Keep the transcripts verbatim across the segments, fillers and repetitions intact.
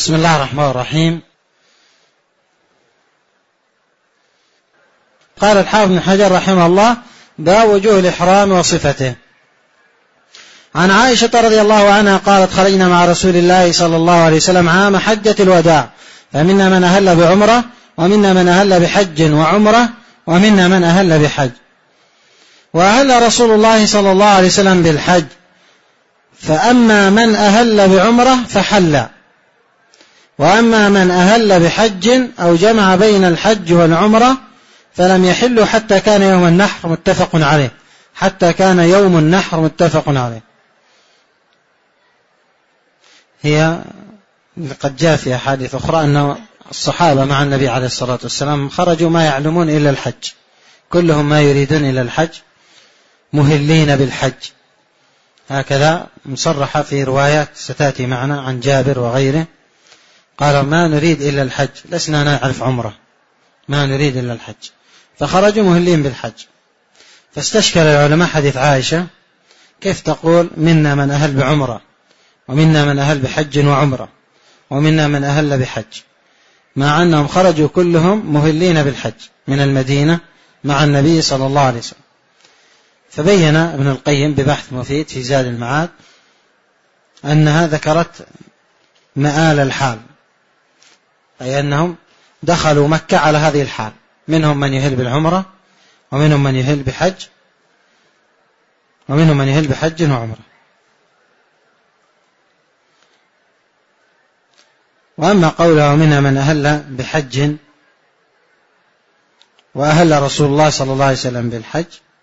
بسم الله الرحمن الرحيم. قال الحافظ بن حجر رحمه الله: باب وجوه الإحرام وصفته. عن عائشة رضي الله عنها قالت: خرجنا مع رسول الله صلى الله عليه وسلم عام حجة الوداع، فمنا من أهل بعمرة، ومنا من أهل بحج وعمرة، ومنا من أهل بحج. وأهل رسول الله صلى الله عليه وسلم بالحج، فأما من أهل بعمرة فحل، وأما من أهل بحج أو جمع بين الحج والعمرة فلم يحل حتى كان يوم النحر متفق عليه حتى كان يوم النحر متفق عليه. هي قد جاء في أحاديث أخرى أن الصحابة مع النبي عليه الصلاة والسلام خرجوا ما يعلمون إلا الحج، كلهم ما يريدون إلا الحج، مهلين بالحج، هكذا مصرحة في روايات ستأتي معنا عن جابر وغيره، قالوا ما نريد إلا الحج، لسنا نعرف عمره، ما نريد إلا الحج، فخرجوا مهلين بالحج. فاستشكل العلماء حديث عائشة، كيف تقول منا من أهل بعمرة، ومنا من أهل بحج وعمرة، ومنا من أهل بحج، مع أنهم خرجوا كلهم مهلين بالحج من المدينة مع النبي صلى الله عليه وسلم. فبين ابن القيم ببحث مفيد في زاد المعاد أنها ذكرت مآل الحال، أي أنهم دخلوا مكة على هذه الحال، منهم من يهل بالعمرة، ومنهم من يهل بحج، ومنهم من يهل بحج وعمرة. وأما قوله ومنها من أهل بحج وأهل رسول الله صلى الله عليه وسلم بالحج،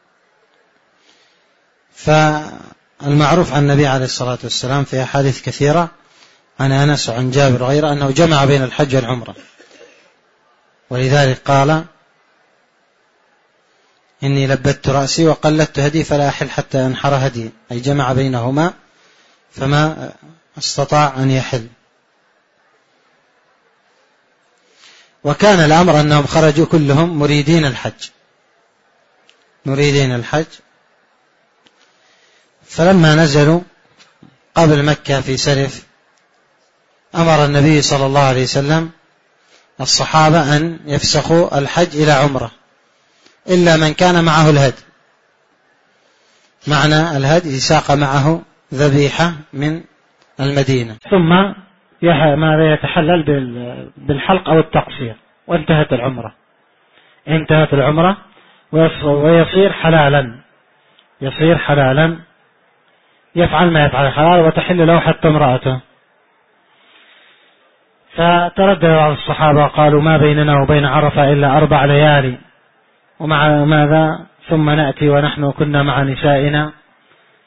فالمعروف عن النبي عليه الصلاة والسلام في أحاديث كثيرة عن أنس وعن جابر وغيره أنه جمع بين الحج والعمرة، ولذلك قال: إني لبت رأسي وقلدت هدي فلا أحل حتى أنحر هدي، أي جمع بينهما فما استطاع أن يحل. وكان الأمر أنهم خرجوا كلهم مريدين الحج مريدين الحج فلما نزلوا قبل مكة في سرف أمر النبي صلى الله عليه وسلم الصحابة أن يفسخوا الحج إلى عمرة، إلا من كان معه الهدي. معنى الهدي ساق معه ذبيحة من المدينة، ثم ماذا يتحلل بالحلق أو التقصير، وانتهت العمرة انتهت العمرة ويصير حلالا يصير حلالا يفعل ما يفعل حلال، وتحل له حتى امرأته. فتردد بعض الصحابة قالوا: ما بيننا وبين عرفة إلا أربع ليالي، ومع ماذا ثم نأتي ونحن كنا مع نسائنا